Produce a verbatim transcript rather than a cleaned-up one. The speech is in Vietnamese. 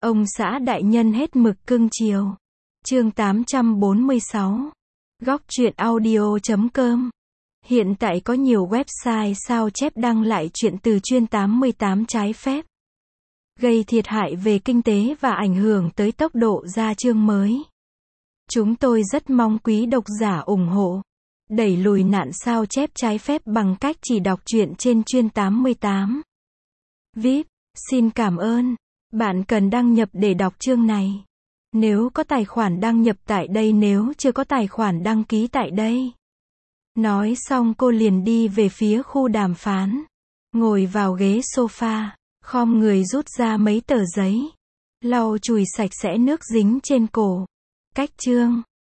Ông xã đại nhân hết mực cưng chiều. Chương tám trăm bốn mươi sáu. Góc truyện audio chấm com. Hiện tại có nhiều website sao chép đăng lại truyện từ chuyên tám mươi tám trái phép, gây thiệt hại về kinh tế và ảnh hưởng tới tốc độ ra chương mới. Chúng tôi rất mong quý độc giả ủng hộ, đẩy lùi nạn sao chép trái phép bằng cách chỉ đọc truyện trên chuyên tám mươi tám. vê i pê, xin cảm ơn. Bạn cần đăng nhập để đọc chương này. Nếu có tài khoản đăng nhập tại đây, nếu chưa có tài khoản đăng ký tại đây. Nói xong cô liền đi về phía khu đàm phán. Ngồi vào ghế sofa, khom người rút ra mấy tờ giấy, lau chùi sạch sẽ nước dính trên cổ. Cách chương.